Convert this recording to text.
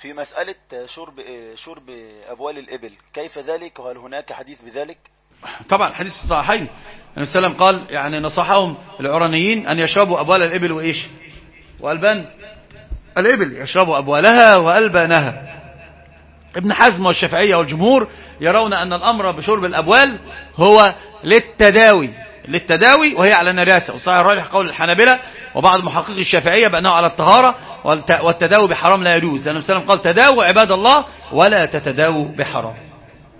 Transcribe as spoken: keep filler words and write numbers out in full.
في مسألة شرب شرب أبوال الإبل كيف ذلك، وهل هناك حديث بذلك؟ طبعا حديث في الصحيحين النبي صلى الله عليه وسلم قال يعني نصحهم العرانيين أن يشربوا أبوال الإبل وإيش وألبان الإبل، يشربوا أبوالها وألبانها. ابن حزم والشافعية والجمهور يرون أن الأمر بشرب الأبوال هو للتداوي للتداوي وهي على النجاسة، والصحيح الراجح قول الحنابلة وبعض محققي الشافعية بأنه على الطهارة، والتداوي بحرام لا يجوز، لأن النبي صلى الله عليه وسلم قال تداووا عباد الله ولا تتداووا بحرام.